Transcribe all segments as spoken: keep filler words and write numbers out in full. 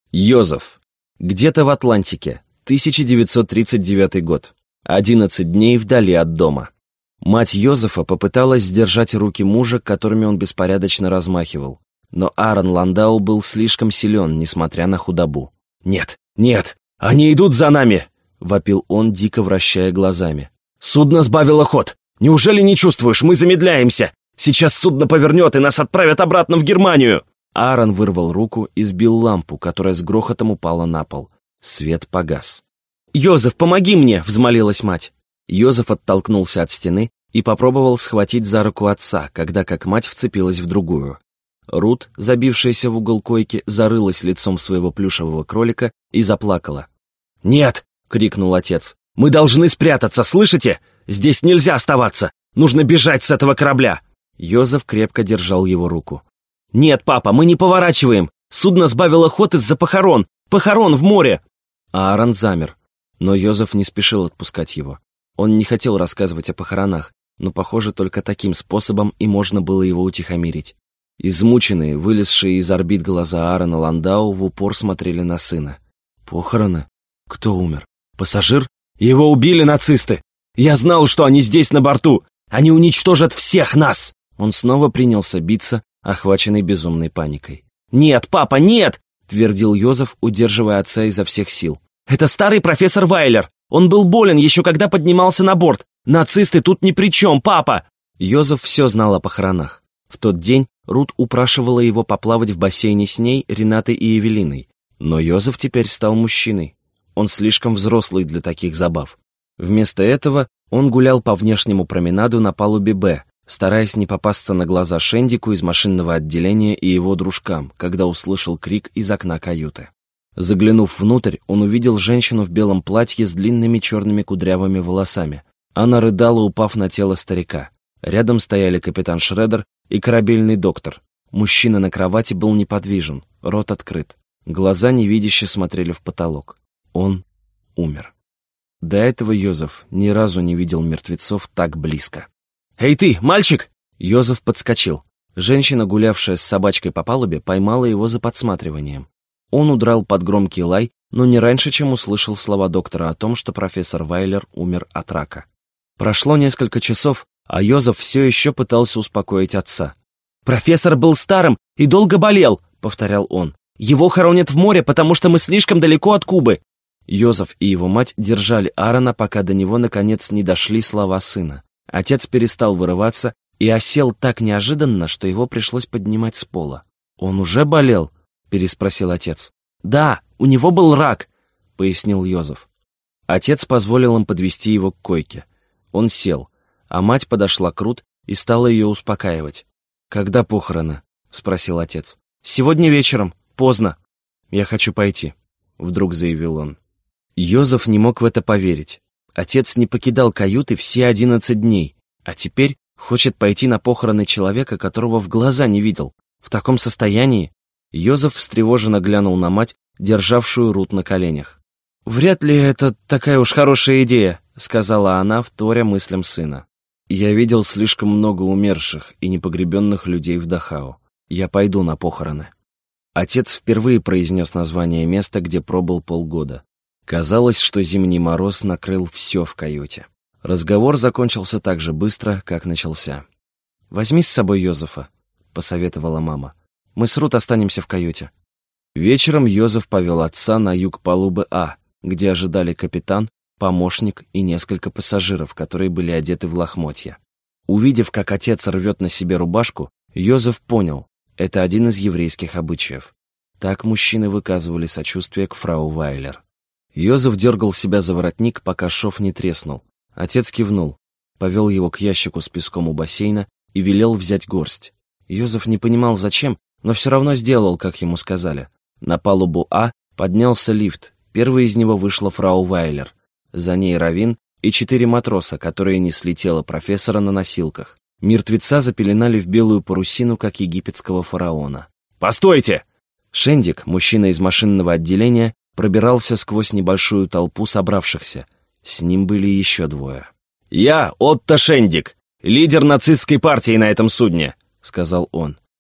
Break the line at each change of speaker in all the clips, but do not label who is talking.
Йозеф. Где-то в Атлантике. тысяча девятьсот тридцать девятый год. одиннадцать дней вдали от дома. Мать Йозефа попыталась сдержать руки мужа, которыми он беспорядочно размахивал. Но Аарон Ландау был слишком силен, несмотря на худобу. «Нет, нет, они идут за нами!» — вопил он, дико вращая глазами. «Судно сбавило ход! Неужели не чувствуешь? Мы замедляемся! Сейчас судно повернет, и нас отправят обратно в Германию!» Аарон вырвал руку и сбил лампу, которая с грохотом упала на пол. Свет погас. «Йозеф, помоги мне!» — взмолилась мать. Йозеф оттолкнулся от стены и попробовал схватить за руку отца, когда как мать вцепилась в другую. Рут, забившаяся в угол койки, зарылась лицом в своего плюшевого кролика и заплакала. «Нет!» — крикнул отец. «Мы должны спрятаться, слышите? Здесь нельзя оставаться! Нужно бежать с этого корабля!» Йозеф крепко держал его руку. «Нет, папа, мы не поворачиваем! Судно сбавило ход из-за похорон! Похорон в море!» Аарон замер, но Йозеф не спешил отпускать его. Он не хотел рассказывать о похоронах, но, похоже, только таким способом и можно было его утихомирить. Измученные, вылезшие из орбит глаза Аарона Ландау в упор смотрели на сына. «Похороны? Кто умер? Пассажир? Его убили нацисты! Я знал, что они здесь на борту! Они уничтожат всех нас!» Он снова принялся биться, охваченный безумной паникой. «Нет, папа, нет!» — твердил Йозеф, удерживая отца изо всех сил. «Это старый профессор Вайлер! Он был болен еще когда поднимался на борт! Нацисты тут ни при чем, папа!» Йозеф все знал о похоронах. В тот день Рут упрашивала его поплавать в бассейне с ней, Ренатой и Эвелиной. Но Йозеф теперь стал мужчиной. Он слишком взрослый для таких забав. Вместо этого он гулял по внешнему променаду на палубе «Б», стараясь не попасться на глаза Шендику из машинного отделения и его дружкам, когда услышал крик из окна каюты. Заглянув внутрь, он увидел женщину в белом платье с длинными черными кудрявыми волосами. Она рыдала, упав на тело старика. Рядом стояли капитан Шредер и корабельный доктор. Мужчина на кровати был неподвижен, рот открыт. Глаза невидяще смотрели в потолок. Он умер. До этого Йозеф ни разу не видел мертвецов так близко. «Эй ты, мальчик!» Йозеф подскочил. Женщина, гулявшая с собачкой по палубе, поймала его за подсматриванием. Он удрал под громкий лай, но не раньше, чем услышал слова доктора о том, что профессор Вайлер умер от рака. Прошло несколько часов, а Йозеф все еще пытался успокоить отца. «Профессор был старым и долго болел», — повторял он. «Его хоронят в море, потому что мы слишком далеко от Кубы». Йозеф и его мать держали Аарона, пока до него, наконец, не дошли слова сына. Отец перестал вырываться и осел так неожиданно, что его пришлось поднимать с пола. «Он уже болел?» — переспросил отец. «Да, у него был рак», — пояснил Йозеф. Отец позволил им подвести его к койке. Он сел, а мать подошла к Рут и стала ее успокаивать. «Когда похороны?» — спросил отец. «Сегодня вечером, поздно. Я хочу пойти», — вдруг заявил он. Йозеф не мог в это поверить. Отец не покидал каюты все одиннадцать дней, а теперь хочет пойти на похороны человека, которого в глаза не видел. В таком состоянии? Йозеф встревоженно глянул на мать, державшую Рут на коленях. «Вряд ли это такая уж хорошая идея», — сказала она, вторя мыслям сына. «Я видел слишком много умерших и непогребенных людей в Дахау. Я пойду на похороны». Отец впервые произнес название места, где пробыл полгода. Казалось, что зимний мороз накрыл все в каюте. Разговор закончился так же быстро, как начался. «Возьми с собой Йозефа», — посоветовала мама. «Мы с Рут останемся в каюте». Вечером Йозеф повел отца на юг палубы А, где ожидали капитан, помощник и несколько пассажиров, которые были одеты в лохмотья. Увидев, как отец рвет на себе рубашку, Йозеф понял, это один из еврейских обычаев. Так мужчины выказывали сочувствие к фрау Вайлер. Йозеф дергал себя за воротник, пока шов не треснул. Отец кивнул, повел его к ящику с песком у бассейна и велел взять горсть. Йозеф не понимал, зачем, но все равно сделал, как ему сказали. На палубу А поднялся лифт. Первой из него вышла фрау Вайлер. За ней Равин и четыре матроса, которые несли тело профессора на носилках. Мертвеца запеленали в белую парусину, как египетского фараона. «Постойте!» Шендик, мужчина из машинного отделения, пробирался сквозь небольшую толпу собравшихся. С ним были еще двое. «Я Отто Шендик, лидер нацистской партии на этом судне», — сказал он.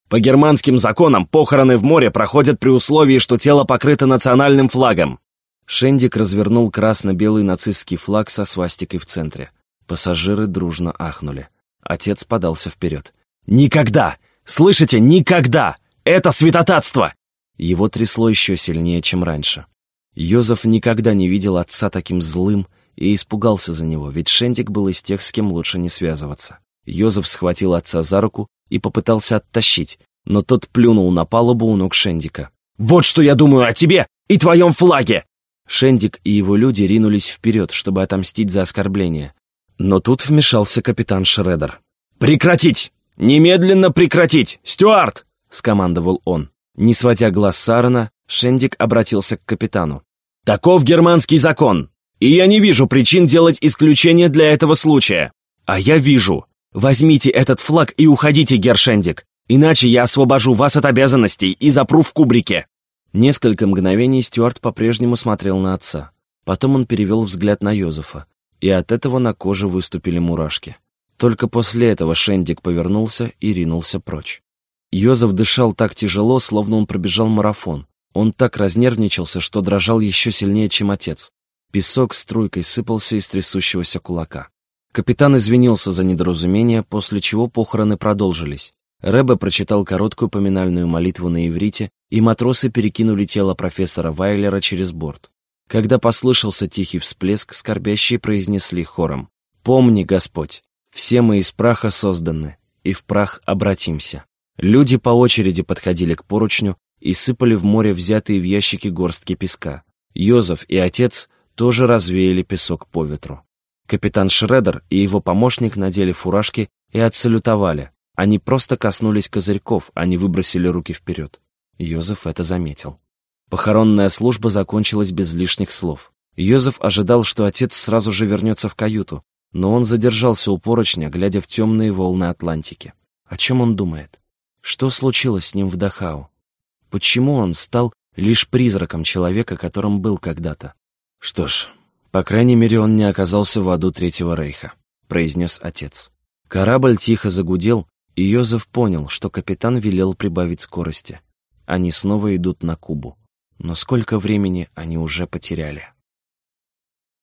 По германским законам похороны в море проходят при условии, что тело покрыто национальным флагом». Шендик развернул красно-белый нацистский флаг со свастикой в центре. Пассажиры дружно ахнули. Отец подался вперед. «Никогда! Слышите, никогда! Это святотатство!» Его трясло еще сильнее, чем раньше. Йозеф никогда не видел отца таким злым и испугался за него, ведь Шендик был из тех, с кем лучше не связываться. Йозеф схватил отца за руку и попытался оттащить, но тот плюнул на палубу у ног Шендика. «Вот что я думаю о тебе и твоем флаге!» Шендик и его люди ринулись вперед, чтобы отомстить за оскорбление. Но тут вмешался капитан Шредер. «Прекратить! Немедленно прекратить! Стюарт!» — скомандовал он. Не сводя глаз с Аарона, Шендик обратился к капитану. «Таков германский закон, и я не вижу причин делать исключение для этого случая. А я вижу. Возьмите этот флаг и уходите, герр Шендик, иначе я освобожу вас от обязанностей и запру в кубрике». Несколько мгновений Стюарт по-прежнему смотрел на отца. Потом он перевел взгляд на Йозефа, и от этого на коже выступили мурашки. Только после этого Шендик повернулся и ринулся прочь. Йозеф дышал так тяжело, словно он пробежал марафон. Он так разнервничался, что дрожал еще сильнее, чем отец. Песок струйкой сыпался из трясущегося кулака. Капитан извинился за недоразумение, после чего похороны продолжились. Ребе прочитал короткую поминальную молитву на иврите, и матросы перекинули тело профессора Вайлера через борт. Когда послышался тихий всплеск, скорбящие произнесли хором: «Помни, Господь, все мы из праха созданы, и в прах обратимся». Люди по очереди подходили к поручню и сыпали в море взятые в ящики горстки песка. Йозеф и отец тоже развеяли песок по ветру. Капитан Шредер и его помощник надели фуражки и отсалютовали. Они просто коснулись козырьков, а не выбросили руки вперед. Йозеф это заметил. Похоронная служба закончилась без лишних слов. Йозеф ожидал, что отец сразу же вернется в каюту, но он задержался у поручня, глядя в темные волны Атлантики. О чем он думает? Что случилось с ним в Дахау? Почему он стал лишь призраком человека, которым был когда-то? «Что ж, по крайней мере, он не оказался в аду Третьего Рейха», — произнес отец. Корабль тихо загудел, и Йозеф понял, что капитан велел прибавить скорости. Они снова идут на Кубу. Но сколько времени они уже потеряли?